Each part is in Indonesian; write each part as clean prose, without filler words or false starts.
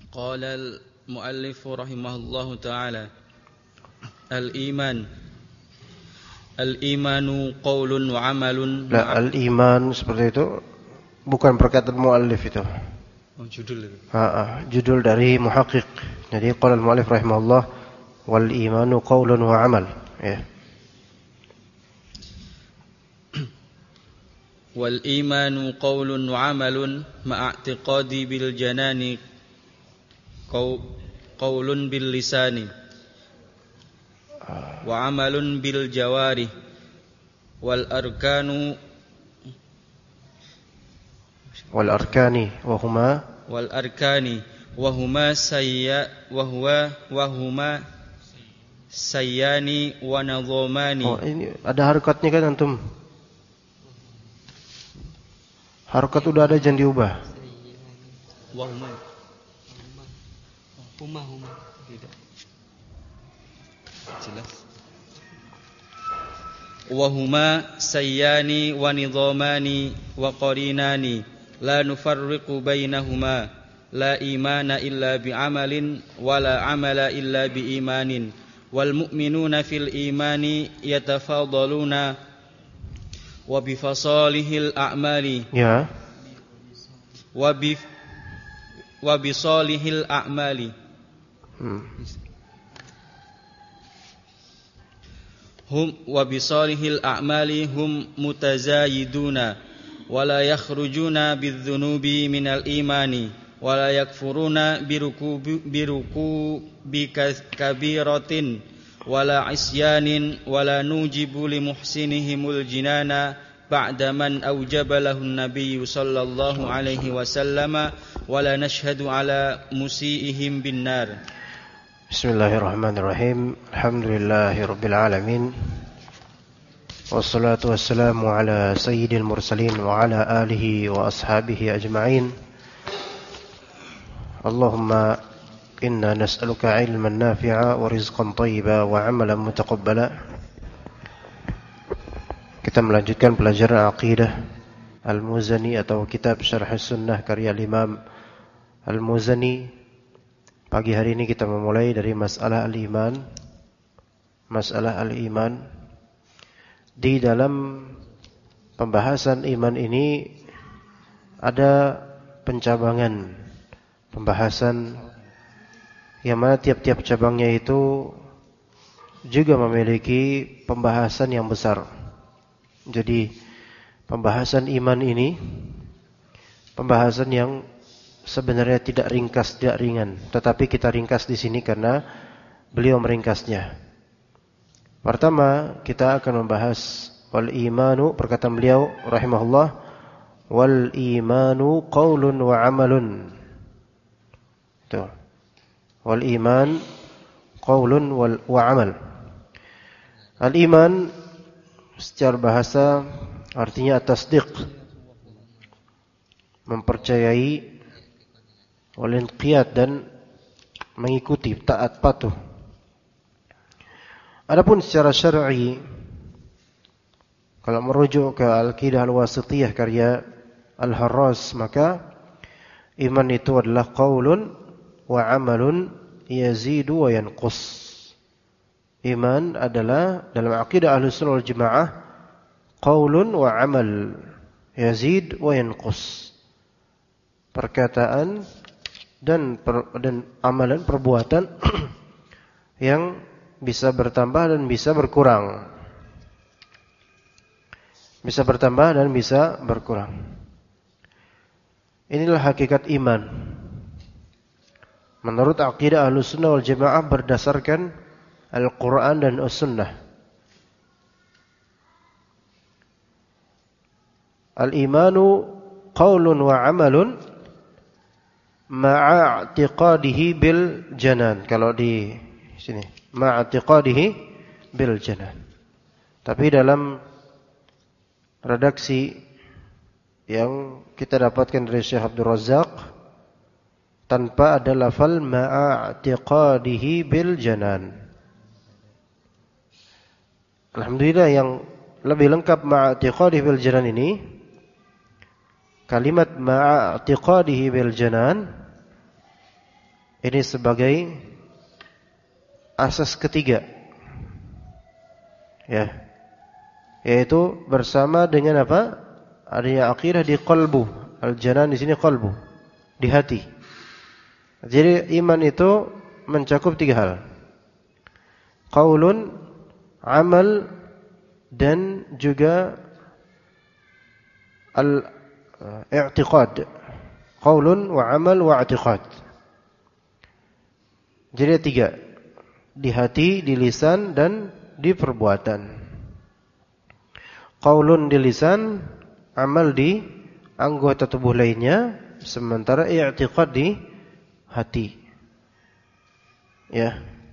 Qala al-muallif rahimahullahu ta'ala Al-imanu qaulun wa amalun. Al-iman seperti itu bukan perkataan muallif itu. Judul itu. Judul dari muhaqqiq. Jadi qala al-muallif rahimahullah wal imanu qaulun wa amal. Ya. Wal imanu qaulun wa amalun ma'a'tiqadi bil janani qaulun bil lisani wa amalun bil jawari wal arkani wa huma sayyani wa nadhamani. Ini ada harokatnya kan antum? Harokat udah ada, jangan diubah. Wa huma tidak jelas. Wa huma sayyani wa nidhamani wa qarinani la nufarriqu bainahuma la imana illa bi amalin wa la amala illa bi imanin wal mu'minuna fil imani yatafadaluna wa bi fasalihil a'mali ya wa bi salihil a'mali hum wa bisalihil a'mali hum mutazayiduna wa la yakhrujuna bidzunubi minal imani wa la yakfuruna birukubi kabiratin wa la isyanin wa la nujibu li muhsinihimul jinana ba'da man awjaba lahun nabiyyu sallallahu alaihi wasallam wa la nashhadu ala musiihim bin nar. Bismillahirrahmanirrahim. Alhamdulillahirabbil alamin. Wassalatu wassalamu ala sayyidil mursalin wa ala alihi wa ashabihi ajma'in. Allahumma inna nas'aluka ilman nafi'a wa rizqan thayyiba wa 'amalan mutaqabbala. Kita melanjutkan pelajaran aqidah Al-Muzani atau kitab Syarh Sunnah karya Imam Al-Muzani. Pagi hari ini kita memulai dari masalah al-iman. Masalah al-iman. Di dalam pembahasan iman ini ada pencabangan pembahasan yang mana tiap-tiap cabangnya itu juga memiliki pembahasan yang besar. Jadi pembahasan iman ini pembahasan yang sebenarnya tidak ringkas, tidak ringan, tetapi kita ringkas di sini karena beliau meringkasnya. Pertama, kita akan membahas wal imanu, perkataan beliau rahimahullah, wal imanu qaulun wa amalun. Itu. Wal iman qaulun wa amal. Al iman secara bahasa artinya at-tasdiq, mempercayai, wal-inqiyad dan mengikuti, taat patuh. Adapun secara syar'i, kalau merujuk ke Al-Aqidah Al-Wasithiyah karya Al-Harras, maka iman itu adalah qaulun wa amalun yazidu wa yanqus. Iman adalah dalam aqidah Ahlussunnah wal Jamaah qaulun wa amal yazid wa yanqus. Perkataan dan amalan, perbuatan yang bisa bertambah dan bisa berkurang. Bisa bertambah dan bisa berkurang. Inilah hakikat iman. Menurut aqidah Ahlussunnah wal Jamaah berdasarkan Al-Quran dan As-Sunnah. Al-imanu qaulun wa amalun ma'a'tiqadihi bil janan. Kalau di sini ma'a'tiqadihi bil janan. Tapi dalam redaksi yang kita dapatkan dari Syekh Abdul Razzaq tanpa ada lafal ma'a'tiqadihi bil janan. Alhamdulillah yang lebih lengkap ma'a'tiqadihi bil janan ini, kalimat ma'a'tiqadihi bil janan Ini sebagai asas ketiga. Ya. Yaitu bersama dengan apa? Adanya aqidah di qalbu. Al-janan di sini qalbu, di hati. Jadi iman itu mencakup 3 hal. Qaulun, amal, dan juga al-i'tiqad. Qaulun wa amal wa i'tiqad. Jadi 3. Di hati, di lisan, dan di perbuatan. Qaulun di lisan, amal di anggota tubuh lainnya, sementara i'tiqad di hati. Ya.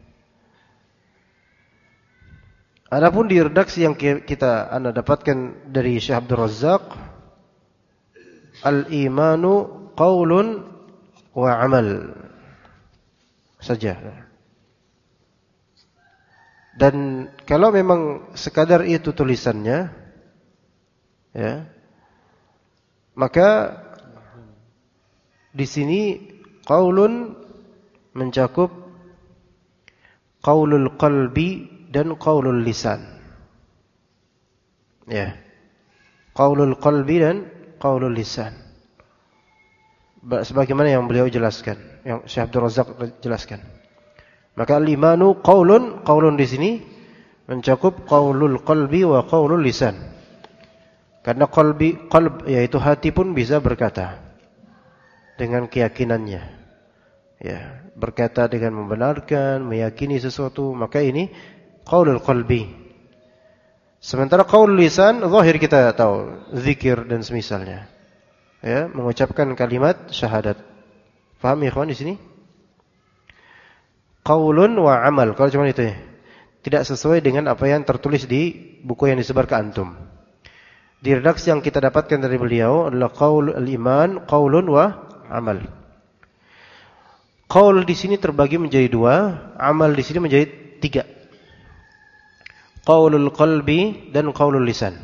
Adapun di redaksi yang Anda dapatkan dari Syekh Abdul Razzaq, al-imanu qaulun wa amal saja. Dan kalau memang sekadar itu tulisannya, ya, maka di sini qaulun mencakup qaulul qalbi dan qaulul lisan. Ya. Qaulul qalbi dan qaulul lisan. Sebagaimana yang beliau jelaskan, yang Syekh Abdul Razzaq jelaskan. Maka al-imanu qaulun di sini mencakup qaulul qalbi wa qaulul lisan. Karena qalb yaitu hati pun bisa berkata dengan keyakinannya. Ya, berkata dengan membenarkan, meyakini sesuatu, maka ini qaulul qalbi. Sementara qaulul lisan zahir kita tahu, zikir dan semisalnya. Ya, mengucapkan kalimat syahadat. Paham ya ikhwan di sini? Qaulun wa amal. Kalau cuma itu ya. Tidak sesuai dengan apa yang tertulis di buku yang disebar ke antum. Di redaksi yang kita dapatkan dari beliau adalah qaul al-iman, qaulun wa amal. Qaul di sini terbagi menjadi 2, amal di sini menjadi 3. Qaulul qalbi dan qaulul lisan.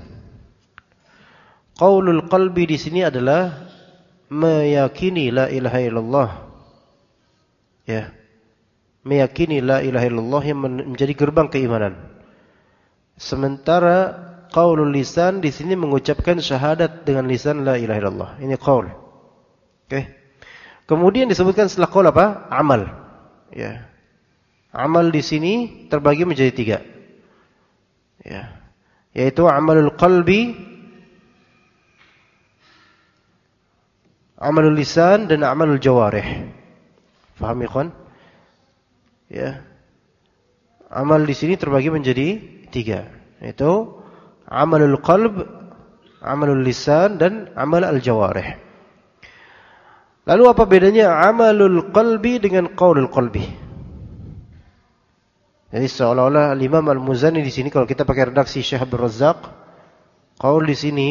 Qaulul qalbi di sini adalah meyakini la ilaha illallah. Ya. Meyakini la ilaha illallah yang menjadi gerbang keimanan. Sementara qaulul lisan di sini mengucapkan syahadat dengan lisan la ilaha illallah. Ini qaul. Oke. Kemudian disebutkan setelah qaul apa? Amal. Ya. Amal di sini terbagi menjadi 3. Ya. Yaitu amalul qalbi, amalul lisan, dan amalul jawarih. Faham ikhwan? Ya. Amal di sini terbagi menjadi 3, yaitu amalul qalb, amalul lisan, dan amal al-jawarih. Lalu apa bedanya amalul qalbi dengan qaulul qalbi? Jadi seolah-olah Imam Al-Muzani di sini, kalau kita pakai redaksi Syekh Abdul Razzaq, qaul di sini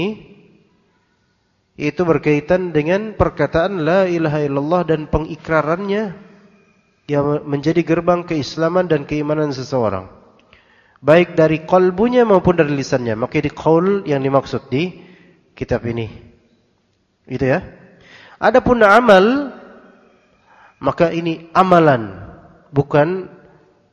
itu berkaitan dengan perkataan la ilaha illallah dan pengikrarannya yang menjadi gerbang keislaman dan keimanan seseorang, baik dari qalbunya maupun dari lisannya. Maka di qaul yang dimaksud di kitab ini. Gitu ya. Adapun amal, maka ini amalan, bukan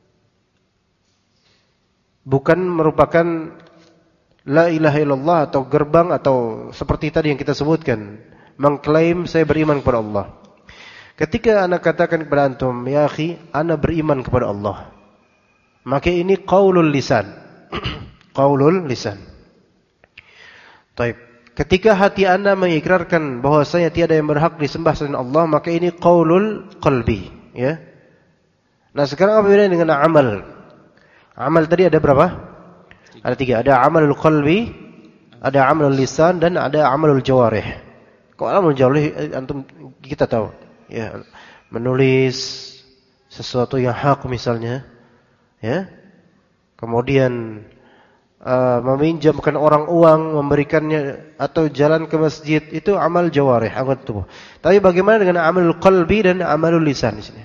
merupakan la ilaha illallah atau gerbang atau seperti tadi yang kita sebutkan, mengklaim saya beriman kepada Allah. Ketika ana katakan kepada antum, ya akhi, ana beriman kepada Allah, maka ini qaulul lisan. Qaulul lisan. Taib. Ketika hati anda mengikrarkan bahwasanya tiada yang berhak disembah selain Allah, maka ini qaulul qalbi, ya. Nah, sekarang apa bedanya dengan amal? Amal tadi ada berapa? Ada 3. Ada amalul qalbi, ada amalul lisan, dan ada amalul jawarih. Kalau amalul jawarih antum kita tahu, ya, menulis sesuatu yang hak misalnya, ya. Kemudian meminjamkan orang uang, memberikannya, atau jalan ke masjid, itu amal jawarih, anggota tubuh. Tapi bagaimana dengan amalul qalbi dan amalul lisan di sini?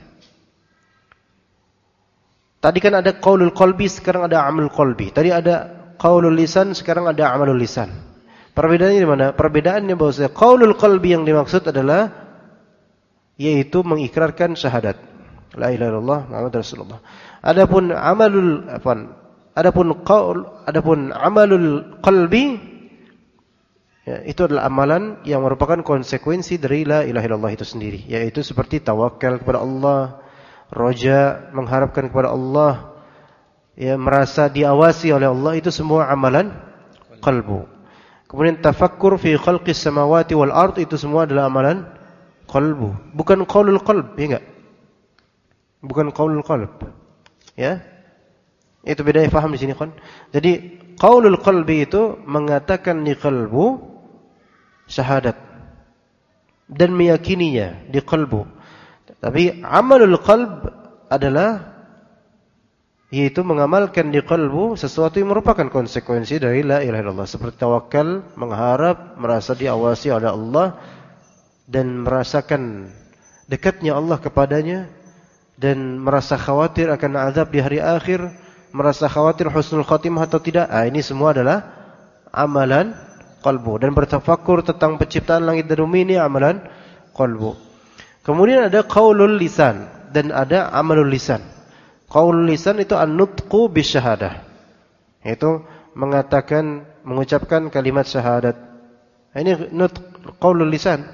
Tadi kan ada qaulul qalbi, sekarang ada amalul qalbi. Tadi ada qaulul lisan, sekarang ada amalul lisan. Perbedaannya di mana? Perbedaannya bahwa qaulul qalbi yang dimaksud adalah yaitu mengikrarkan syahadat. La ilaha illallah Muhammadur Rasulullah. Adapun amalul qalbi, ya, itu adalah amalan yang merupakan konsekuensi dari la ilaha illallah itu sendiri, yaitu seperti tawakal kepada Allah, roja, mengharapkan kepada Allah, ya, merasa diawasi oleh Allah, itu semua amalan qalbu. Kemudian tafakkur fi khalqis samawati wal ard, itu semua adalah amalan qalbu, bukan qaulul qalb, ya enggak? Bukan qaulul qalb. Ya. Itu bedanya paham di sini, kan? Jadi qaulul qalbi itu mengatakan di qalbu syahadat dan meyakininya di qalbu. Tapi amalul qalb adalah yaitu mengamalkan di qalbu sesuatu yang merupakan konsekuensi dari la ilaha illallah, seperti tawakal, mengharap, merasa diawasi oleh Allah dan merasakan dekatnya Allah kepadanya, dan merasa khawatir akan azab di hari akhir, merasa khawatir husnul khatimah atau tidak. Ini semua adalah amalan qalbu. Dan bertafakkur tentang penciptaan langit dan bumi, ini amalan qalbu. Kemudian ada qaulul lisan dan ada amalul lisan. Qaulul lisan itu an-nutqu bisyahadah, yaitu mengucapkan kalimat syahadat. Ini qaulul lisan.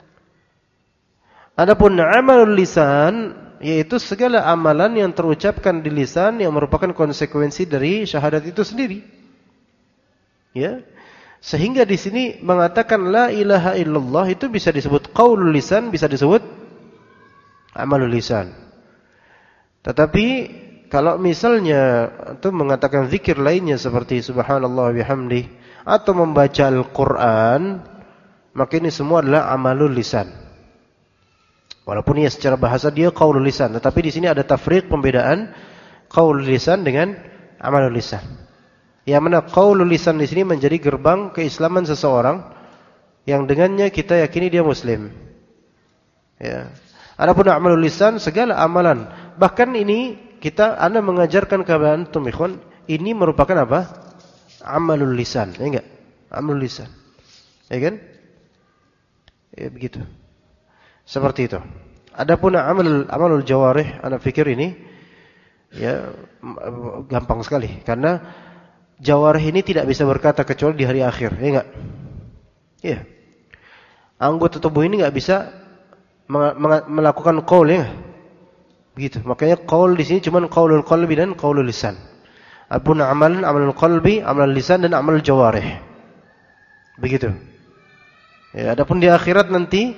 Adapun amalul lisan, yaitu segala amalan yang terucapkan di lisan yang merupakan konsekuensi dari syahadat itu sendiri. Ya. Sehingga di sini mengatakan la ilaha illallah itu bisa disebut qaulul lisan, bisa disebut amalul lisan. Tetapi kalau misalnya itu mengatakan zikir lainnya seperti subhanallah bihamdi atau membaca Al-Qur'an, maka ini semua adalah amalul lisan. Walaupun ya secara bahasa dia qaulul lisan, tetapi di sini ada tafriq, pembedaan qaulul lisan dengan amalul lisan. Yang mana qaulul lisan di sini menjadi gerbang keislaman seseorang yang dengannya kita yakini dia muslim. Ya. Adapun amalul lisan segala amalan. Bahkan ini Anda mengajarkan kepada antum ikhwan, ini merupakan apa? Amalul lisan, ya enggak? Amalul lisan. Ya kan? Ya begitu. Seperti itu. Adapun amalul jawarih, ana pikir ini ya gampang sekali, karena jawarih ini tidak bisa berkata kecuali di hari akhir, ya enggak? Iya. Anggota tubuh ini enggak bisa melakukan qaul, ya. Begitu. Makanya qaul di sini cuma qaulul qalbi dan qaulul lisan. Adapun amalul qalbi, amalul lisan dan amalul jawarih. Begitu. Ya, adapun di akhirat nanti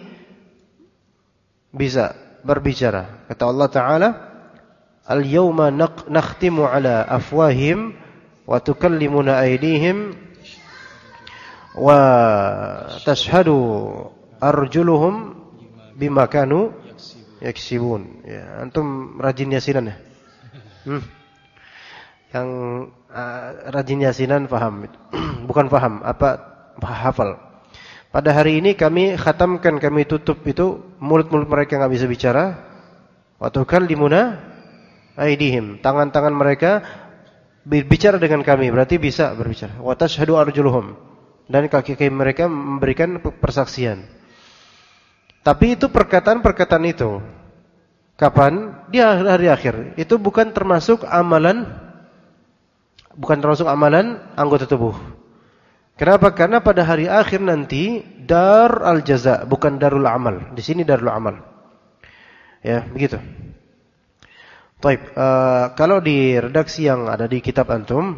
bisa berbicara. Kata Allah Ta'ala, al-yawma nakhtimu ala afwahim wa tukallimuna aydihim wa tashhadu arjuluhum bima kanu yaksibun. Ya, antum rajin yasinan ya? Yang rajin yasinan paham. Bukan paham, hafal. Pada hari ini kami khatamkan, kami tutup itu mulut-mulut mereka enggak bisa bicara. Wa tukallimuna aydihim, tangan-tangan mereka berbicara dengan kami, berarti bisa berbicara. Wa tashhadu arjuluhum, dan kaki-kaki mereka memberikan persaksian. Tapi itu perkataan-perkataan itu kapan? Di hari akhir. Itu bukan termasuk amalan anggota tubuh. Kenapa? Karena pada hari akhir nanti dar al-jaza, bukan darul amal. Di sini darul amal. Ya, begitu. Baik, kalau di redaksi yang ada di kitab antum,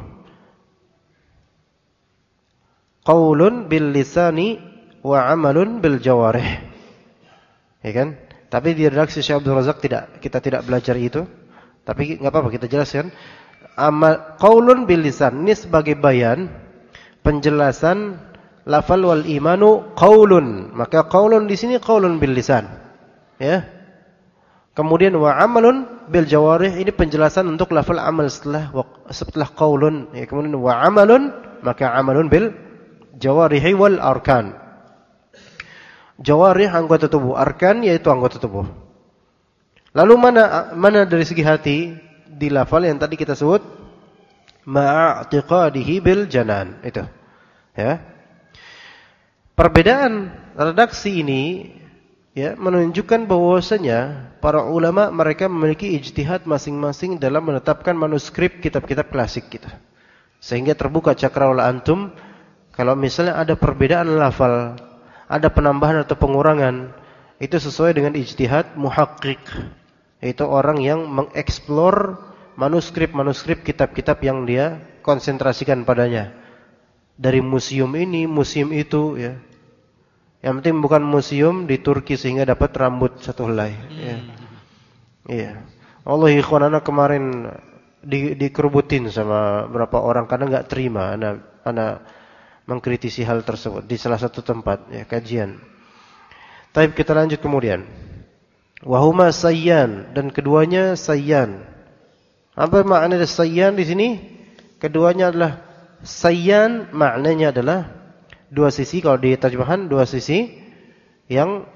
qaulun bil lisani wa amalun bil jawarih. Ya kan? Tapi di redaksi Syekh Abdul Razak kita tidak belajar itu. Tapi enggak apa-apa, kita jelaskan. Qaulun bil lisan ini sebagai bayan, penjelasan lafal wal imanu qaulun. Maka qaulun di sini qaulun bil lisan. Ya. Kemudian wa amalun bil jawarih, ini penjelasan untuk lafal amal setelah qaulun. Ya, kemudian wa amalun, maka amalun bil jawarihi wal arkan. Jawarih anggota tubuh, arkan yaitu anggota tubuh. Lalu mana dari segi hati di lafal yang tadi kita sebut ma'atiqadihi bil janan, itu. Ya. Perbedaan redaksi ini ya, menunjukkan bahwasanya para ulama mereka memiliki ijtihad masing-masing dalam menetapkan manuskrip kitab-kitab klasik kita. Sehingga terbuka cakrawala antum kalau misalnya ada perbedaan lafal, ada penambahan atau pengurangan, itu sesuai dengan ijtihad muhaqqiq, yaitu orang yang mengeksplor manuskrip-manuskrip kitab-kitab yang dia konsentrasikan padanya. Dari museum ini, museum itu, ya. Yang penting bukan museum di Turki sehingga dapat rambut satu helai. Ya. Iya. Allah ikhwanana kemarin dikerubutin sama beberapa orang karena nggak terima ana mengkritisi hal tersebut di salah satu tempat, ya, kajian. Tapi kita lanjut kemudian. Wahuma sayyan, dan keduanya sayyan. Apa makna sayyan di sini? Keduanya adalah sayyan, maknanya adalah dua sisi, kalau di terjemahan dua sisi yang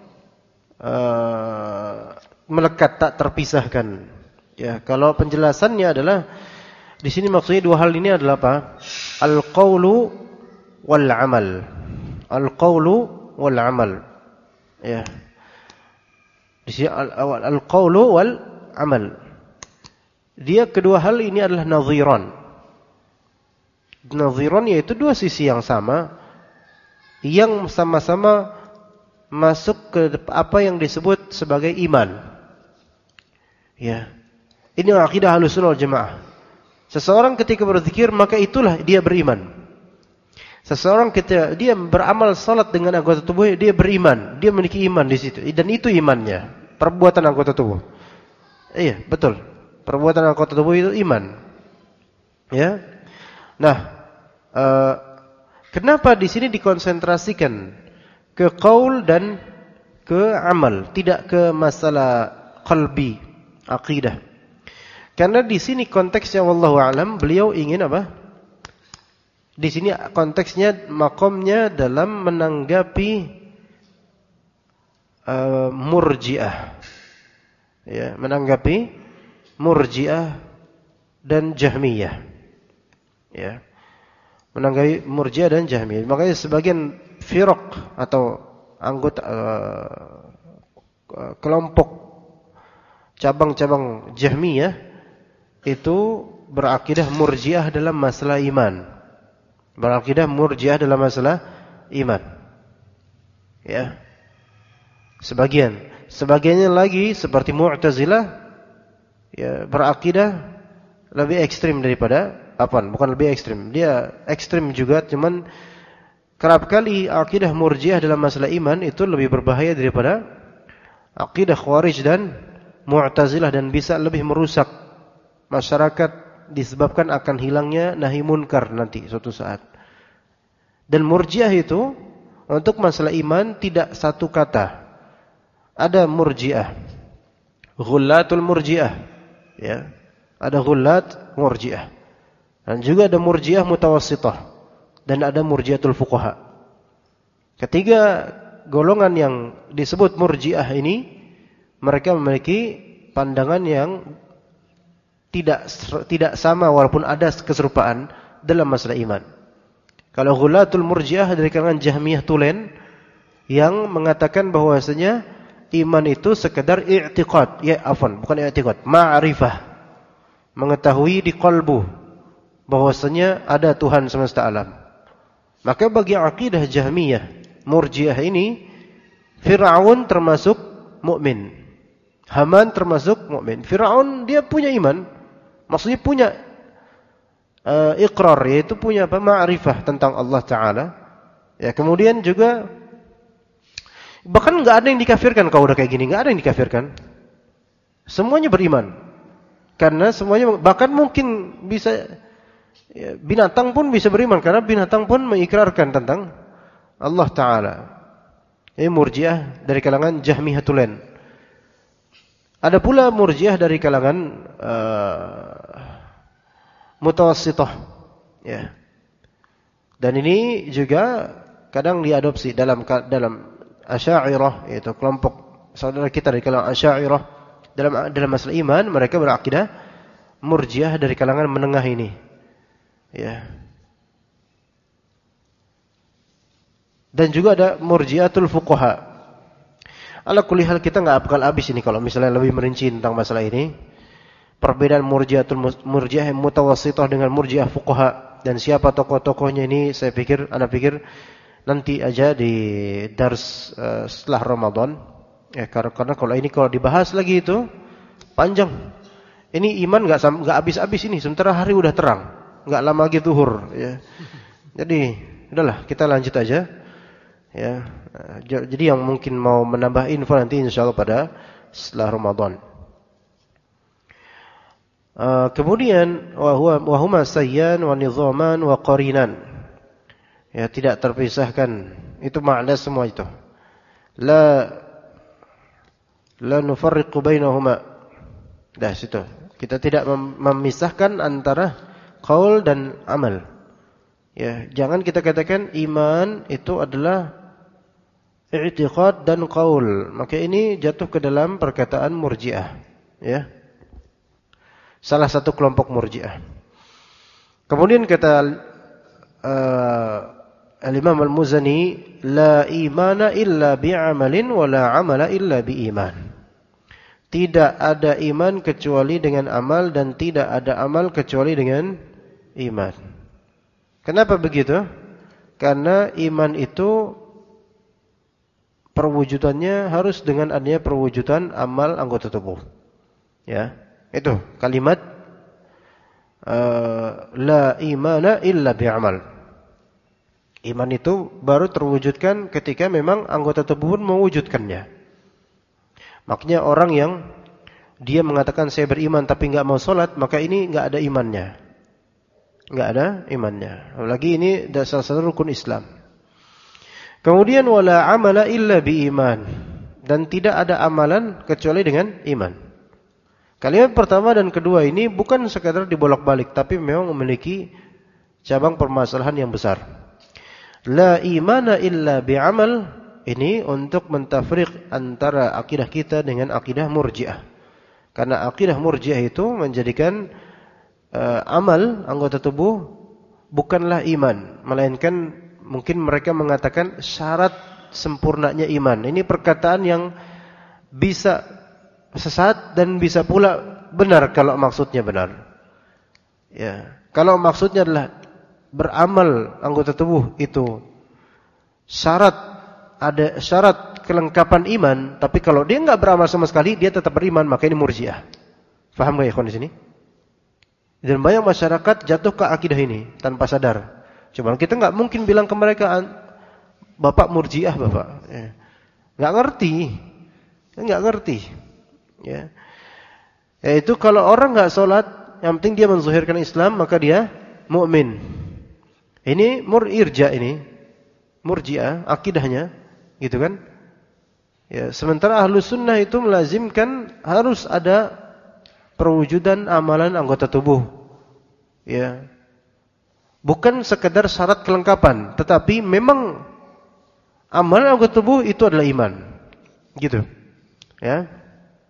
melekat tak terpisahkan. Ya, kalau penjelasannya adalah di sini maksudnya dua hal ini adalah apa? Al-qaulu wal amal. Al-qaulu wal amal. Ya. Di sini al-qaulu wal amal. Dia kedua hal ini adalah nadhiran. Nadhiran yaitu dua sisi yang sama yang sama-sama masuk ke apa yang disebut sebagai iman. Ya. Ini akidah Ahlussunnah wal Jamaah. Seseorang ketika berzikir maka itulah dia beriman. Seseorang ketika dia beramal salat dengan anggota tubuhnya, dia beriman, dia memiliki iman di situ. Dan itu imannya, perbuatan anggota tubuh. Iya, betul. Perbuatan anggota tubuh itu iman. Ya. Nah, kenapa di sini dikonsentrasikan ke qaul dan ke amal, tidak ke masalah qalbi, akidah? Karena di sini konteksnya wallahu a'lam, beliau ingin apa? Di sini konteksnya makomnya dalam menanggapi Murji'ah. Ya, menanggapi Murji'ah dan Jahmiyah. Ya. Menanggapi Murji'ah dan Jahmiyah. Makanya sebagian firaq atau anggota kelompok cabang-cabang Jahmiyah itu berakidah Murji'ah dalam masalah iman. Berakidah Murji'ah dalam masalah iman. Ya. Sebagiannya lagi seperti Mu'tazilah, ya, berakidah lebih ekstrim daripada bukan lebih ekstrim. Dia ekstrim juga, cuman kerap kali akidah Murji'ah dalam masalah iman itu lebih berbahaya daripada akidah Khawarij dan Mu'tazilah, dan bisa lebih merusak masyarakat disebabkan akan hilangnya nahi munkar nanti suatu saat. Dan Murji'ah itu untuk masalah iman tidak satu kata. Ada Murji'ah, Ghullatul Murji'ah, ya. Ada Ghullat Murji'ah. Dan juga ada Murji'ah Mutawassithah, dan ada Murji'atul Fuqaha. Ketiga golongan yang disebut Murji'ah ini, mereka memiliki pandangan yang tidak sama walaupun ada keserupaan dalam masalah iman. Kalau Ghulatul Murji'ah dari kalangan Jahmiyah Tulen yang mengatakan bahwasanya iman itu sekedar i'tiqad, bukan i'tiqad, ma'rifah. Mengetahui di qalbu bahwasanya ada Tuhan semesta alam. Maka bagi akidah Jahmiyah Murji'ah ini, Fir'aun termasuk mukmin, Haman termasuk mukmin. Fir'aun dia punya iman, maksudnya punya iqrar, yaitu punya ma'rifah tentang Allah Ta'ala. Ya, kemudian juga bahkan enggak ada yang dikafirkan. Kalau udah kayak gini enggak ada yang dikafirkan. Semuanya beriman. Karena semuanya, bahkan mungkin bisa, ya, binatang pun bisa beriman karena binatang pun mengikrarkan tentang Allah Ta'ala. Ini Murji'ah dari kalangan Jahmiyah Tulen. Ada pula Murji'ah dari kalangan Mutawassithah, ya. Dan ini juga kadang diadopsi dalam Asy'ariyah, yaitu kelompok saudara kita dari kalangan Asy'ariyah dalam masalah iman. Mereka berakidah Murji'ah dari kalangan menengah ini, ya. Dan juga ada Murji'atul Fuqaha. Ala kulli hal kita enggak bakal habis ini kalau misalnya lebih merinci tentang masalah ini. Perbedaan murjiah mutawassithah dengan murjiah fuqaha dan siapa tokoh-tokohnya ini ana pikir nanti aja di dars setelah Ramadan. Ya, karena kalau dibahas lagi itu panjang. Ini iman enggak habis-habis ini, sementara hari udah terang. Enggak lama lagi zuhur ya. Jadi, udahlah kita lanjut aja. Ya. Jadi yang mungkin mau menambah info nanti insyaallah pada setelah Ramadan. Kemudian wa huma sayyan wa nidhaman wa qarinan. Ya, tidak terpisahkan. Itu makna semua itu. La nufarriqu bainahuma. Dah situ. Kita tidak memisahkan antara qaul dan amal. Ya, jangan kita katakan iman itu adalah i'tiqad dan qaul. Maka ini jatuh ke dalam perkataan Murji'ah, ya. Salah satu kelompok Murji'ah. Kemudian kata Al-Imam Al-Muzani, la imana illa bi'amalin wa la amala illa bi'iman. Tidak ada iman kecuali dengan amal dan tidak ada amal kecuali dengan iman. Kenapa begitu? Karena iman itu perwujudannya harus dengan adanya perwujudan amal anggota tubuh. Ya. Itu kalimat la imana illa bi'amal. Iman itu baru terwujudkan ketika memang anggota tubuh pun mewujudkannya. Makanya orang yang dia mengatakan saya beriman tapi enggak mau salat, maka ini enggak ada imannya. Enggak ada imannya. Apalagi ini salah satu rukun Islam. Kemudian wala amala illa biiman, dan tidak ada amalan kecuali dengan iman. Kalimat pertama dan kedua ini bukan sekadar dibolak-balik, tapi memang memiliki cabang permasalahan yang besar. La imana illa bi'amal, ini untuk mentafriq antara akidah kita dengan akidah Murji'ah. Karena akidah Murji'ah itu menjadikan amal anggota tubuh bukanlah iman, melainkan mungkin mereka mengatakan syarat sempurnanya iman. Ini perkataan yang bisa sesat dan bisa pula benar kalau maksudnya benar. Ya, kalau maksudnya adalah beramal anggota tubuh itu ada syarat kelengkapan iman, tapi kalau dia enggak beramal sama sekali dia tetap beriman, maka ini Murji'ah. Paham enggak ya ikhwan di sini? Dan banyak masyarakat jatuh ke akidah ini tanpa sadar. Cuma kita enggak mungkin bilang ke mereka Bapak Murji'ah, Bapak. Ya. Enggak ngerti. Ya. Yaitu kalau orang enggak salat, yang penting dia menzahirkan Islam, maka dia mukmin. Ini Murji'ah akidahnya, gitu kan? Ya, sementara Ahlus Sunnah itu melazimkan harus ada perwujudan amalan anggota tubuh. Ya. Bukan sekedar syarat kelengkapan, tetapi memang amalan anggota tubuh itu adalah iman. Gitu. Ya.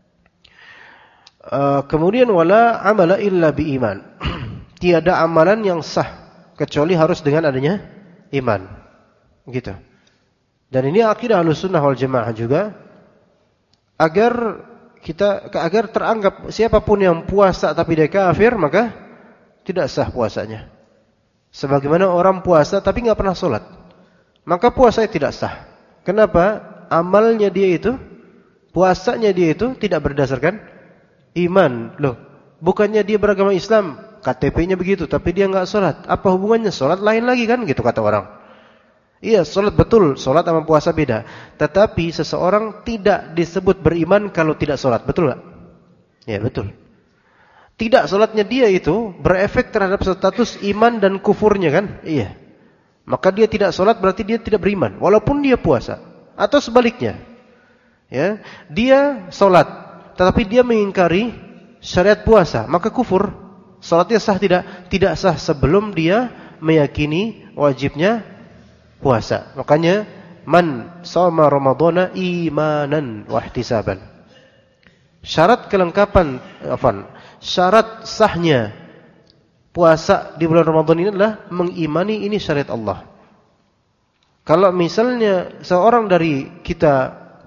Kemudian wala amala illa biiman. Tiada amalan yang sah kecuali harus dengan adanya iman. Gitu. Dan ini akidah Ahlussunnah wal Jamaah juga, agar teranggap siapapun yang puasa tapi dia kafir, maka tidak sah puasanya. Sebagaimana orang puasa tapi enggak pernah salat, maka puasanya tidak sah. Kenapa? Amalnya dia itu, puasanya dia itu tidak berdasarkan iman. Loh, bukannya dia beragama Islam, KTP-nya begitu, tapi dia enggak salat. Apa hubungannya? Salat lain lagi kan, gitu kata orang. Iya, salat betul, salat sama puasa beda. Tetapi seseorang tidak disebut beriman kalau tidak salat, betul enggak? Ya, betul. Tidak salatnya dia itu berefek terhadap status iman dan kufurnya kan? Iya. Maka dia tidak salat berarti dia tidak beriman walaupun dia puasa. Atau sebaliknya. Ya, dia salat tetapi dia mengingkari syariat puasa, maka kufur. Salatnya sah tidak? Tidak sah sebelum dia meyakini wajibnya puasa. Makanya man shoma ramadhana imanan wa ihtisaban. Syarat kelengkapan syarat sahnya puasa di bulan Ramadan ini adalah mengimani ini syariat Allah. Kalau misalnya seorang dari kita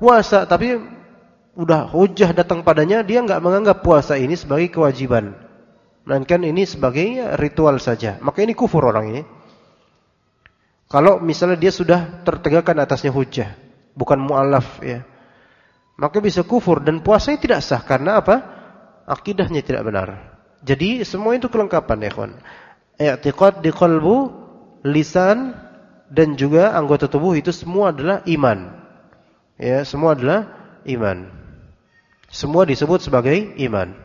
puasa tapi udah hujah datang padanya, dia enggak menganggap puasa ini sebagai kewajiban, melainkan ini sebagai ritual saja. Maka ini kufur orang ini. Kalau misalnya dia sudah tertegakkan atasnya hujah, bukan mu'allaf ya, maka bisa kufur dan puasanya tidak sah karena apa? Akidahnya tidak benar. Jadi semua itu kelengkapan ya kawan. I'tiqad di qalbu, lisan dan juga anggota tubuh itu semua adalah iman. Ya, semua adalah iman. Semua disebut sebagai iman.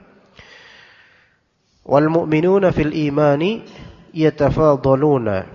Wal mu'minuna fil imani yatafadhaluna.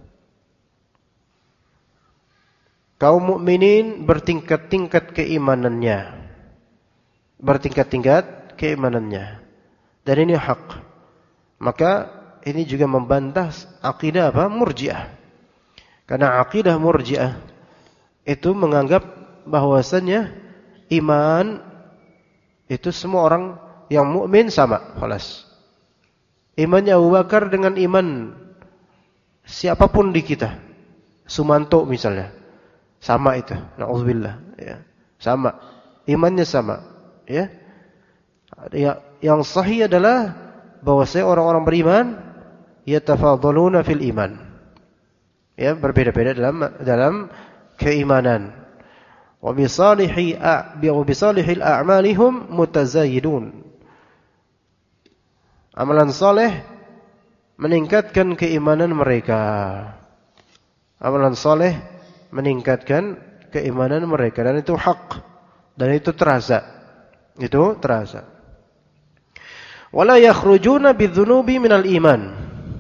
Kaum mukminin bertingkat-tingkat keimanannya. Bertingkat-tingkat keimanannya. Dan ini hak. Maka ini juga membantah akidah apa? Murji'ah. Karena akidah Murji'ah itu menganggap bahwasannya iman itu semua orang yang mukmin sama, khalas. Imannya Abu Bakar dengan iman siapapun di kita. Sumanto misalnya. Sama itu, na'udzubillah ya. Sama. Imannya sama, ya. Yang sahih adalah bahwasanya orang-orang beriman yatafadhaluna fil iman. Ya, berbeda-beda dalam keimanan. Wa bi salihil a'malihum mutazayyidun. Amalan saleh meningkatkan keimanan mereka. Amalan saleh meningkatkan keimanan mereka dan itu hak dan itu terasa. Itu terasa. Wala yakhrujuna bidzunubi minal iman.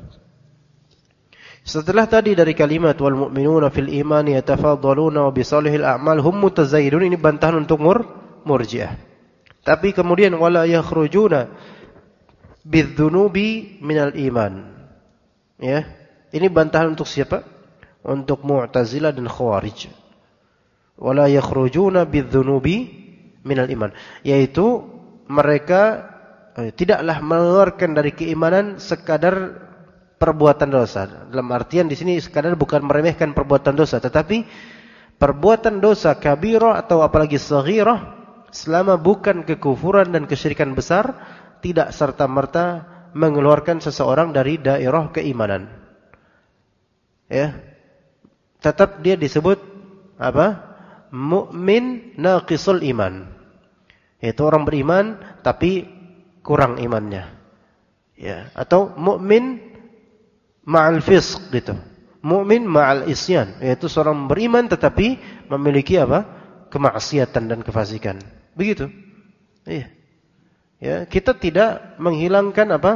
Setelah tadi dari kalimat wal mu'minuna fil iman yatafadhaluna wa bisalihil a'mal hum mutazayyidun, ini bantahan untuk Murji'ah. Tapi kemudian wala yakhrujuna bidzunubi minal iman. Ya. Ini bantahan untuk siapa? Untuk Mu'tazilah dan Khawarij. Wala yakhrujuna bidzunubi minal iman, yaitu mereka tidaklah mengeluarkan dari keimanan sekadar perbuatan dosa. Dalam artian di sini sekadar bukan meremehkan perbuatan dosa, tetapi perbuatan dosa kabirah atau apalagi saghirah selama bukan kekufuran dan kesyirikan besar tidak serta-merta mengeluarkan seseorang dari daerah keimanan. Ya. Tetap dia disebut apa? Mukmin naqisul iman. Yaitu orang beriman tapi kurang imannya. Ya, atau mukmin ma'al fisq gitu. Mukmin ma'al isyan, yaitu seorang beriman tetapi memiliki apa? Kemaksiatan dan kefasikan. Begitu. Iya. Ya, kita tidak menghilangkan apa?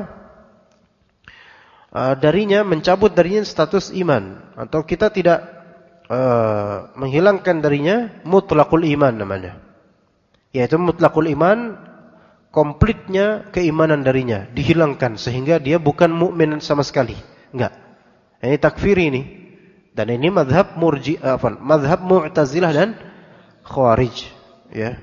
Darinya, mencabut darinya status iman, atau kita tidak menghilangkan darinya mutlaqul iman namanya. Yaitu mutlaqul iman, komplitnya keimanan darinya dihilangkan sehingga dia bukan mukmin sama sekali. Enggak. Ini takfir ini. Dan ini mazhab mazhab Mu'tazilah dan Khawarij, ya.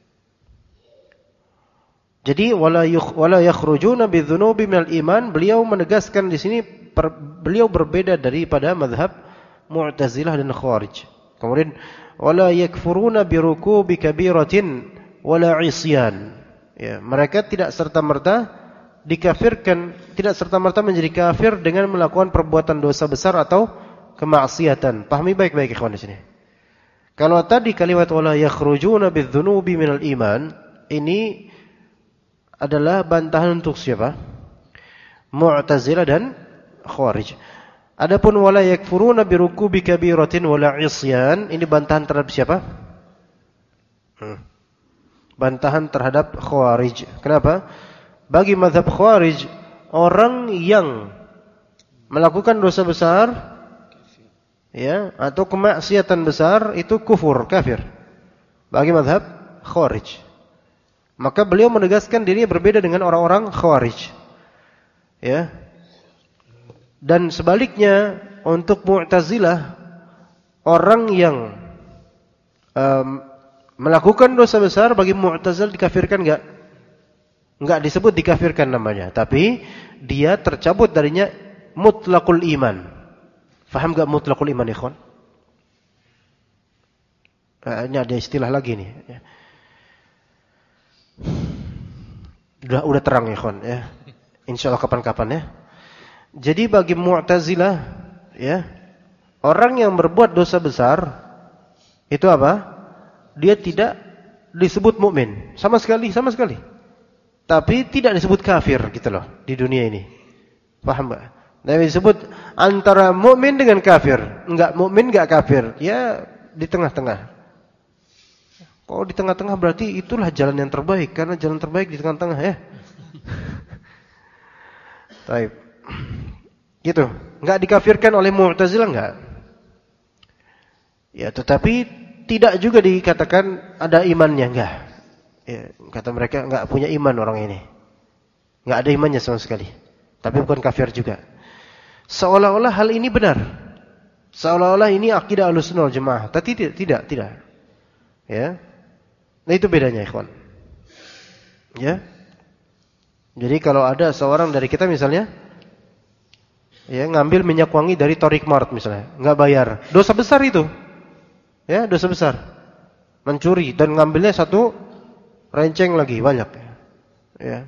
Jadi wala yakhrujuna bidzunubi minal iman, beliau menegaskan di sini beliau berbeda daripada mazhab Mu'tazilah dan Khawarij. Kemudian wala yakfuruna birukubi kabiratin wala isyan. Ya, mereka tidak serta-merta dikafirkan, tidak serta-merta menjadi kafir dengan melakukan perbuatan dosa besar atau kemaksiatan. Pahami baik-baik ikhwan di sini. Kalau tadi kalimat wala yakhrujuna bidzunubi minal iman, ini adalah bantahan untuk siapa? Mu'tazilah dan Khawarij. Adapun wala yakfuruna birukubi kabiratin wala isyan, ini bantahan terhadap siapa? Bantahan terhadap Khawarij. Kenapa? Bagi mazhab Khawarij, orang yang melakukan dosa besar ya atau kemaksiatan besar itu kufur, kafir. Bagi mazhab Khawarij. Maka beliau menegaskan dirinya berbeda dengan orang-orang Khawarij. Ya. Dan sebaliknya untuk Mu'tazilah, orang yang melakukan dosa besar bagi Mu'tazilah dikafirkan enggak? Enggak disebut dikafirkan namanya, tapi dia tercabut darinya mutlaqul iman. Faham enggak mutlaqul iman, ikhwan? Ini ada istilah lagi nih. Udah terang ya, kawan ya. Insyaallah kapan-kapan ya. Jadi bagi Mu'tazilah ya, orang yang berbuat dosa besar itu apa? Dia tidak disebut mukmin sama sekali. Tapi tidak disebut kafir gitu loh di dunia ini. Paham enggak? Tapi disebut antara mukmin dengan kafir. Enggak mukmin, enggak kafir. Ya di tengah-tengah. Kalau di tengah-tengah berarti itulah jalan yang terbaik, karena jalan terbaik di tengah-tengah ya. Baik. Gitu. Enggak dikafirkan oleh Mu'tazilah enggak. Ya, tetapi tidak juga dikatakan ada imannya, enggak. Ya, kata mereka enggak punya iman orang ini. Enggak ada imannya sama sekali. Tapi bukan kafir juga. Seolah-olah hal ini benar. Seolah-olah ini akidah Ahlussunnah wal Jamaah. Tapi tidak. Ya. Nah itu bedanya, ikhwan. Ya. Jadi kalau ada seorang dari kita misalnya ya ngambil minyak wangi dari Torik Mart misalnya, enggak bayar. Dosa besar itu. Ya, dosa besar. Mencuri dan ngambilnya satu renceng lagi banyak. Ya.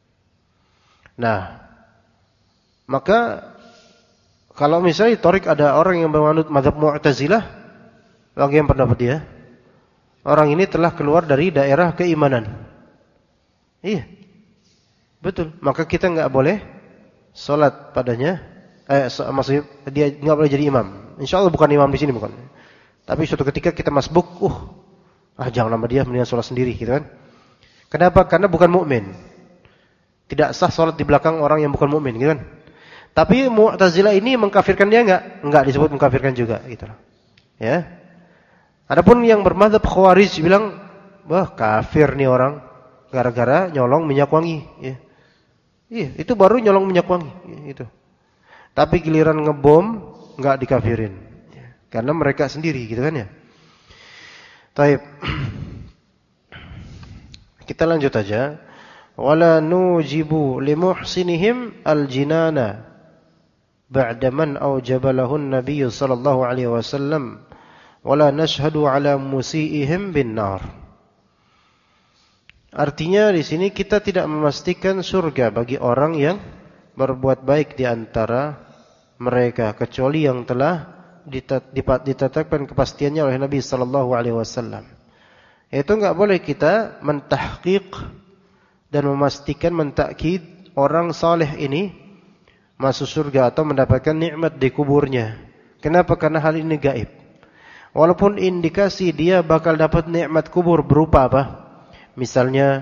Nah, maka kalau misalnya di Torik ada orang yang bermanut mazhab Mu'tazilah, bagaimana pendapat dia? Orang ini telah keluar dari daerah keimanan. Iya. Betul. Maka kita enggak boleh salat padanya. Maksudnya dia enggak boleh jadi imam. Insyaallah bukan imam di sini bukan. Tapi suatu ketika kita masbuk, jangan nama dia, mendingan salat sendiri gitu kan. Kenapa? Karena bukan mukmin. Tidak sah salat di belakang orang yang bukan mukmin gitu kan. Tapi Mu'tazilah ini mengkafirkan dia enggak? Enggak disebut mengkafirkan juga gitu loh. Ya. Adapun yang bermadzhab Khawarij bilang, wah kafir nih orang gara-gara nyolong minyak wangi. Ya. Iya, itu baru nyolong minyak wangi. Itu. Tapi giliran ngebom nggak dikafirin, ya. Karena mereka sendiri, gitu kan ya. Taib. Kita lanjut aja. Wala nujibu limuhsinihim al-jinana ba'da man aujabalahun Nabi sallallahu alaihi wasallam. Wala nashhadu ala musiihim bin nar. Artinya di sini kita tidak memastikan surga bagi orang yang berbuat baik di antara mereka kecuali yang telah ditetapkan kepastiannya oleh Nabi sallallahu alaihi wasallam. Itu enggak boleh kita mentahqiq dan memastikan mentakkid orang saleh ini masuk surga atau mendapatkan nikmat di kuburnya. Kenapa? Karena hal ini gaib. Walaupun indikasi dia bakal dapat nikmat kubur berupa apa? Misalnya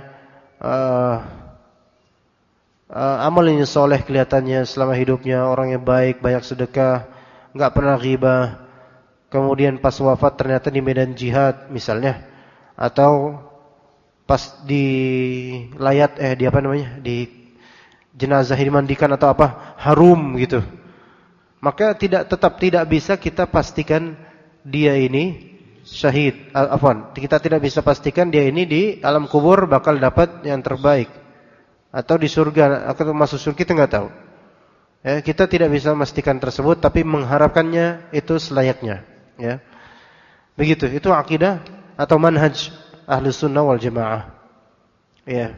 amal yang soleh kelihatannya selama hidupnya, orang yang baik, banyak sedekah, enggak pernah ghibah. Kemudian pas wafat ternyata di medan jihad misalnya, atau pas di layat di jenazah dimandikan atau apa, harum gitu. Maka tetap tidak bisa kita pastikan dia ini syahid. Kita tidak bisa pastikan dia ini di alam kubur bakal dapat yang terbaik atau di surga atau masuk surga, kita enggak tahu. Ya, kita tidak bisa memastikan tersebut, tapi mengharapkannya itu selayaknya, ya. Begitu, itu akidah atau manhaj Ahlussunnah wal Jamaah. Ya.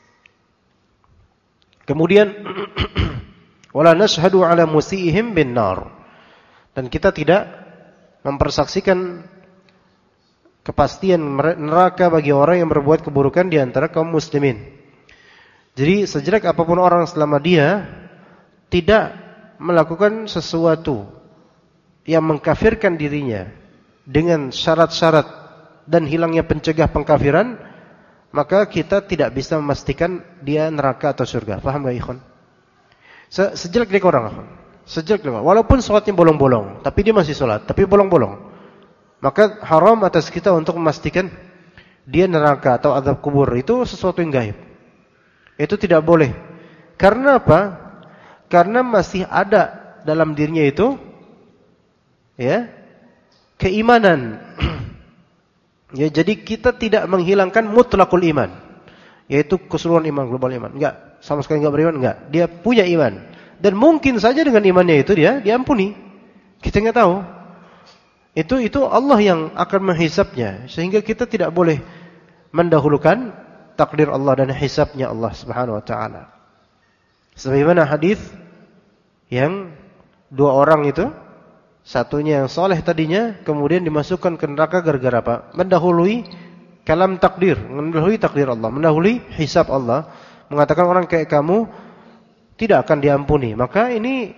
Kemudian wala nashhadu ala musiihim bin nar. Dan kita tidak mempersaksikan kepastian neraka bagi orang yang berbuat keburukan di antara kaum muslimin. Jadi sejelek apapun orang selama dia tidak melakukan sesuatu yang mengkafirkan dirinya dengan syarat-syarat dan hilangnya pencegah pengkafiran, maka kita tidak bisa memastikan dia neraka atau surga. Paham enggak, ikhwan? Sejelek-jelek orang, walaupun salatnya bolong-bolong, tapi dia masih salat, tapi bolong-bolong, maka haram atas kita untuk memastikan dia neraka atau azab kubur. Itu sesuatu yang gaib. Itu tidak boleh. Karena apa? Karena masih ada dalam dirinya itu, ya, keimanan. Ya, jadi kita tidak menghilangkan mutlakul iman, yaitu keseluruhan iman, global iman. Enggak, sama sekali enggak beriman, enggak. Dia punya iman. Dan mungkin saja dengan imannya itu dia diampuni. Kita enggak tahu. Itu Allah yang akan menghisapnya, sehingga kita tidak boleh mendahulukan takdir Allah dan hisapnya Allah Subhanahu wa taala. Sebagaimana hadis yang dua orang itu, satunya yang saleh tadinya kemudian dimasukkan ke neraka gara-gara apa? Mendahului kalam takdir, mendahului takdir Allah, mendahului hisab Allah, mengatakan orang kayak kamu tidak akan diampuni. Maka ini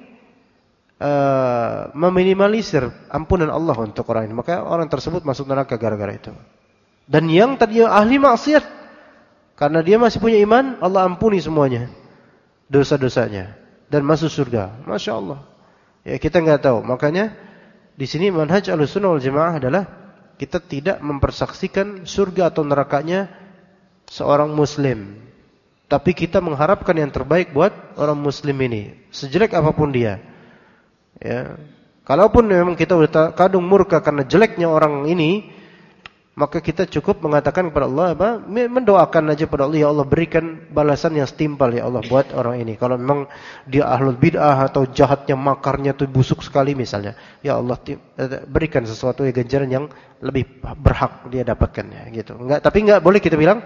meminimalisir ampunan Allah untuk orang ini. Maka orang tersebut masuk neraka gara-gara itu. Dan yang tadinya ahli maksiat, karena dia masih punya iman, Allah ampuni semuanya dosa-dosanya dan masuk surga. Masya Allah. Ya, kita nggak tahu. Makanya di sini manhaj Ahlussunnah wal Jamaah adalah kita tidak mempersaksikan surga atau nerakanya seorang muslim, tapi kita mengharapkan yang terbaik buat orang muslim ini, sejelek apapun dia. Ya, kalaupun memang kita sudah kadung murka karena jeleknya orang ini, maka kita cukup mengatakan kepada Allah, mendoakan aja kepada Allah, ya Allah berikan balasan yang setimpal ya Allah buat orang ini. Kalau memang dia ahlul bid'ah atau jahatnya, makarnya tuh busuk sekali misalnya, ya Allah berikan sesuatu ganjaran yang lebih berhak dia dapatkan, ya gitu. Tapi enggak boleh kita bilang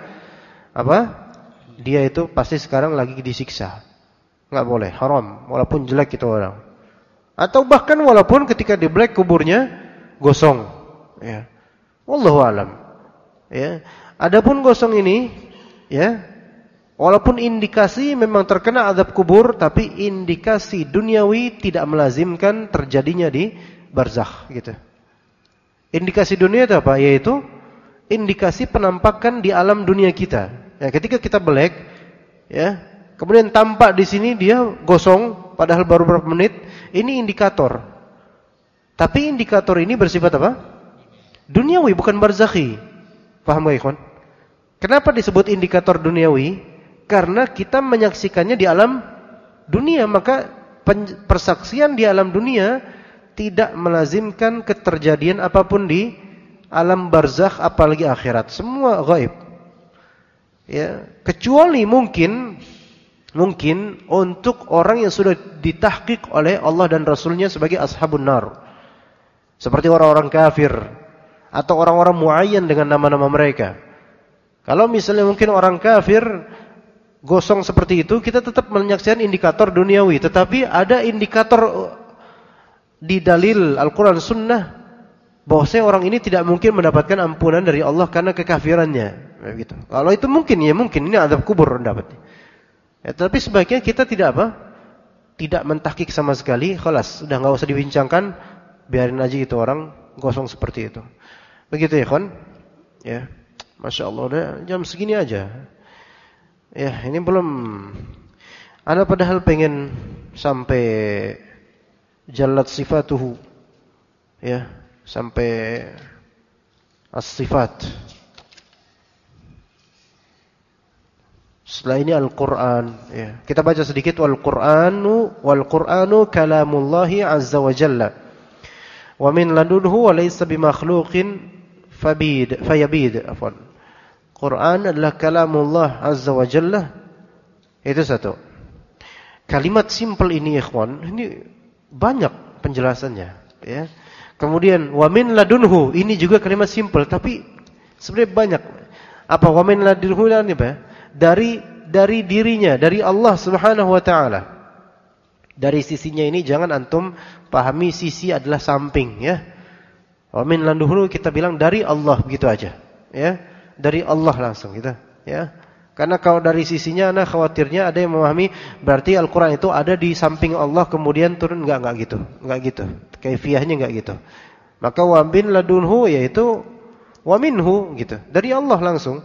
dia itu pasti sekarang lagi disiksa. Enggak boleh, haram walaupun jelek itu orang. Atau bahkan walaupun ketika di black kuburnya gosong, ya. Wallahu alam. Ya. Adapun gosong ini, ya, walaupun indikasi memang terkena azab kubur, tapi indikasi duniawi tidak melazimkan terjadinya di barzakh, gitu. Indikasi dunia itu apa? Yaitu indikasi penampakan di alam dunia kita. Ya, ketika kita black, ya, kemudian tampak di sini dia gosong, padahal baru beberapa menit, ini indikator. Tapi indikator ini bersifat apa? Duniawi, bukan barzakhi. Paham gak ikhwan? Kenapa disebut indikator duniawi? Karena kita menyaksikannya di alam dunia, maka persaksian di alam dunia tidak melazimkan keterjadian apapun di alam barzakh, apalagi akhirat. Semua gaib. Ya, kecuali mungkin untuk orang yang sudah ditahqiq oleh Allah dan Rasulnya sebagai ashabun nar, seperti orang-orang kafir atau orang-orang muayyan dengan nama-nama mereka. Kalau misalnya mungkin orang kafir gosong seperti itu, kita tetap menyaksikan indikator duniawi, tetapi ada indikator di dalil Al-Quran Sunnah bahwasanya orang ini tidak mungkin mendapatkan ampunan dari Allah karena kekafirannya. Begitu. Kalau itu mungkin, ya mungkin ini azab kubur dapat. Ya, tapi sebaiknya kita tidak mentahqiq sama sekali. Khalas, sudah enggak usah dibincangkan, biarin aja itu orang gosong seperti itu. Begitu ya, kawan? Ya. Masya Allah, udah jam segini aja. Ya, ini belum. Ana padahal pengen sampai jallat sifatuhu. Ya, sampai as-sifat. Setelah ini Al-Quran, ya. Kita baca sedikit. Wal Qur'anu kalamullahi azza wa jalla. Wa min ladunhu wa laysa bimakhluqin fayabid. Quran adalah kalamullah azza wa jalla. Itu satu. Kalimat simple ini, ikhwan, ini banyak penjelasannya, ya. Kemudian wa min ladunhu, ini juga kalimat simple tapi sebenarnya banyak. Apa wa min ladunhu ini apa? Dari dirinya, dari Allah Subhanahu wa taala. Dari sisinya ini jangan antum pahami sisi adalah samping, ya. Wa min ladunhu kita bilang dari Allah begitu aja, ya. Dari Allah langsung gitu, ya. Karena kalau dari sisinya ana khawatirnya ada yang memahami berarti Al-Qur'an itu ada di samping Allah kemudian turun, enggak gitu. Enggak gitu. Kaifiyahnya enggak gitu. Maka wa min ladunhu yaitu wa minhu gitu. Dari Allah langsung.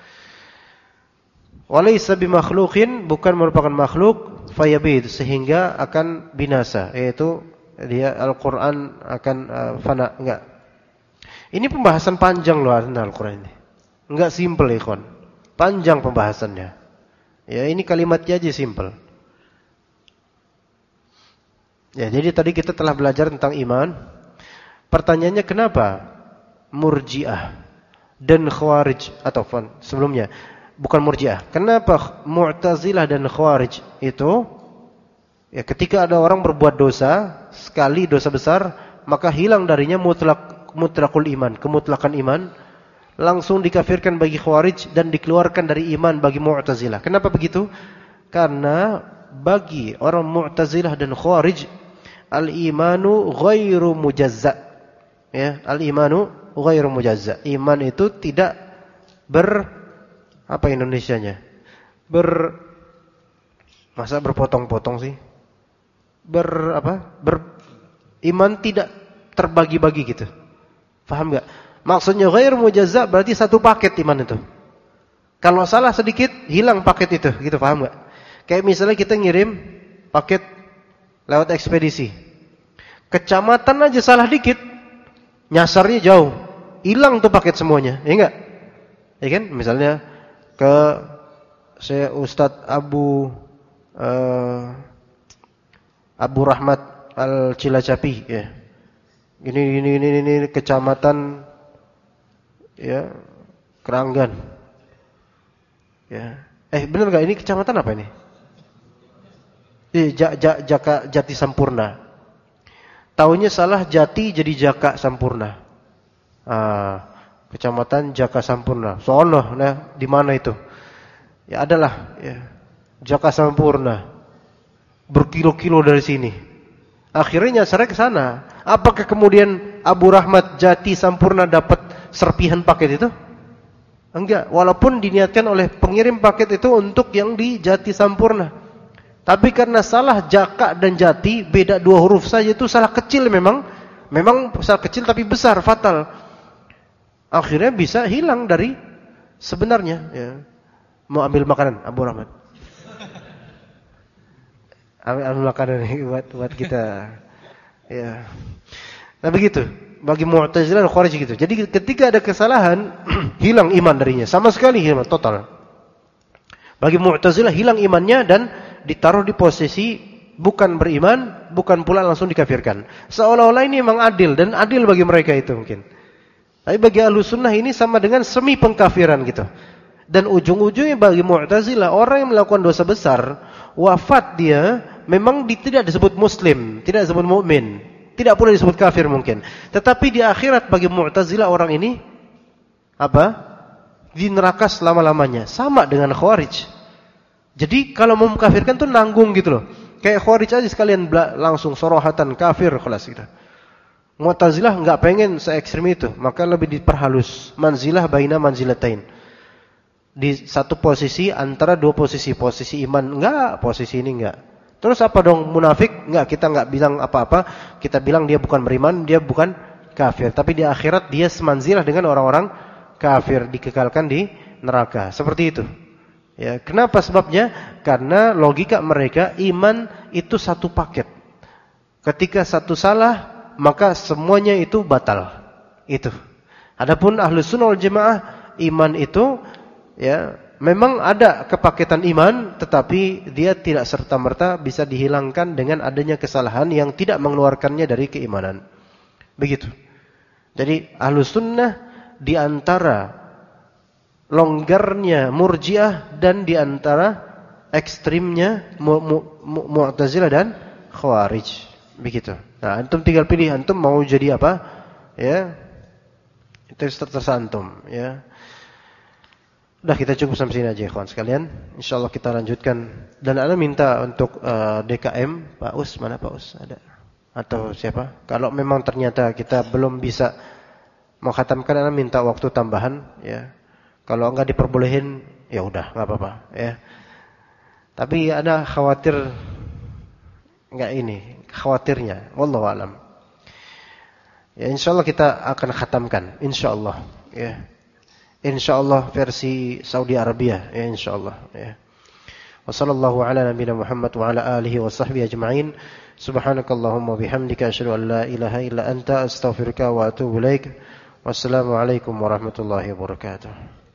Walaysa bimakhluqin, bukan merupakan makhluk, fayabid, sehingga akan binasa, yaitu dia Al-Qur'an akan fana, enggak. Ini pembahasan panjang loh Al-Qur'an ini. Enggak simple, ikhwan. Panjang pembahasannya. Ya, ini kalimatnya aja simple. Ya, jadi tadi kita telah belajar tentang iman. Pertanyaannya kenapa Murji'ah dan Khawarij atau sebelumnya bukan Murji'ah. Kenapa Mu'tazilah dan Khawarij itu ya ketika ada orang berbuat dosa, sekali dosa besar, maka hilang darinya mutlak mutlaqul iman, kemutlakan iman, langsung dikafirkan bagi Khawarij dan dikeluarkan dari iman bagi Mu'tazilah. Kenapa begitu? Karena bagi orang Mu'tazilah dan Khawarij, al-imanu ghairu mujazza. Ya, al-imanu ghairu mujazza. Iman itu tidak apa Indonesianya? Masa berpotong-potong sih? Iman tidak terbagi-bagi gitu. Paham enggak? Maksudnya ghairu mujazza berarti satu paket iman itu. Kalau salah sedikit, hilang paket itu, gitu, paham enggak? Kayak misalnya kita ngirim paket lewat ekspedisi. Kecamatan aja salah dikit, nyasarnya jauh. Hilang tuh paket semuanya, ya enggak? Ya kan? Misalnya ke saya Ustadz Abu Rahmat Al-Cilacapi, ya. Ini kecamatan ya Keranggan. Ya. Benar enggak ini kecamatan apa ini? Jati Sampurna. Taunya salah Jati jadi Jaka Sampurna. Kecamatan Jaka Sampurna. Sono, nah di mana itu? Ya adalah ya. Jaka Sampurna. Berkilo-kilo dari sini. Akhirnya nyasarnya ke sana. Apakah kemudian Abu Rahmat Jati Sampurna dapat serpihan paket itu? Enggak, walaupun diniatkan oleh pengirim paket itu untuk yang di Jati Sampurna. Tapi karena salah Jaka dan Jati, beda 2 huruf saja, itu salah kecil memang salah kecil tapi besar, fatal. Akhirnya bisa hilang dari sebenarnya, ya. Mau ambil makanan Abu Rahmat. Ambil makanan buat kita. Ya. Nah begitu. Bagi Mu'tazilah dan Khawarij gitu. Jadi ketika ada kesalahan, hilang iman darinya. Sama sekali hilang total. Bagi Mu'tazilah hilang imannya dan ditaruh di posisi bukan beriman, bukan pula langsung dikafirkan. Seolah-olah ini memang adil dan adil bagi mereka itu mungkin. Tapi bagi Ahlussunnah ini sama dengan semi pengkafiran gitu. Dan ujung-ujungnya bagi Mu'tazilah, orang yang melakukan dosa besar, wafat dia memang tidak disebut muslim, tidak disebut mukmin, tidak pula disebut kafir mungkin. Tetapi di akhirat bagi Mu'tazilah orang ini di neraka selama-lamanya, sama dengan Khawarij. Jadi kalau mau mengkafirkan tuh nanggung gitu loh. Kayak Khawarij aja sekalian langsung sorohatan kafir kelas gitu. Mu'tazilah enggak pengen se-ekstrem itu, maka lebih diperhalus. Manzilah baina manzilatain. Di satu posisi antara 2 posisi, posisi iman enggak, posisi ini enggak. Terus apa dong munafik? Enggak, kita enggak bilang apa-apa. Kita bilang dia bukan beriman, dia bukan kafir. Tapi di akhirat dia semanzilah dengan orang-orang kafir, dikekalkan di neraka. Seperti itu. Ya, kenapa sebabnya? Karena logika mereka iman itu satu paket. Ketika satu salah, maka semuanya itu batal. Itu. Adapun Ahlussunnah wal Jamaah, iman itu ya memang ada kepaketan iman, tetapi dia tidak serta-merta bisa dihilangkan dengan adanya kesalahan yang tidak mengeluarkannya dari keimanan. Begitu. Jadi Ahlussunnah di antara longgarnya Murji'ah dan di antara ekstrimnya Mu'tazilah dan Khawarij. Begitu. Nah, antum tinggal pilih antum mau jadi apa? Ya. Itu terserah antum, ya. Udah kita cukup sampai sini aja ikhwan sekalian. Insyaallah kita lanjutkan. Dan ana minta untuk DKM, Pak Us, mana Pak Us? Ada atau siapa? Kalau memang ternyata kita belum bisa mengkhatamkan, ana minta waktu tambahan, ya. Kalau enggak diperbolehin, ya udah, enggak apa-apa, ya. Tapi ada khawatir enggak ini, khawatirnya, wallahu alam. Ya insyaallah kita akan khatamkan, insyaallah, ya. Insyaallah versi Saudi Arabia, ya insyaallah, ya. Wa sallallahu ala nabiyina Muhammad wa ala alihi wa sahbihi ajma'in. Subhanakallahumma bihamdika asyhadu an la ilaha illa anta astaghfiruka wa atubu ilaik. Wassalamu alaikum warahmatullahi wabarakatuh.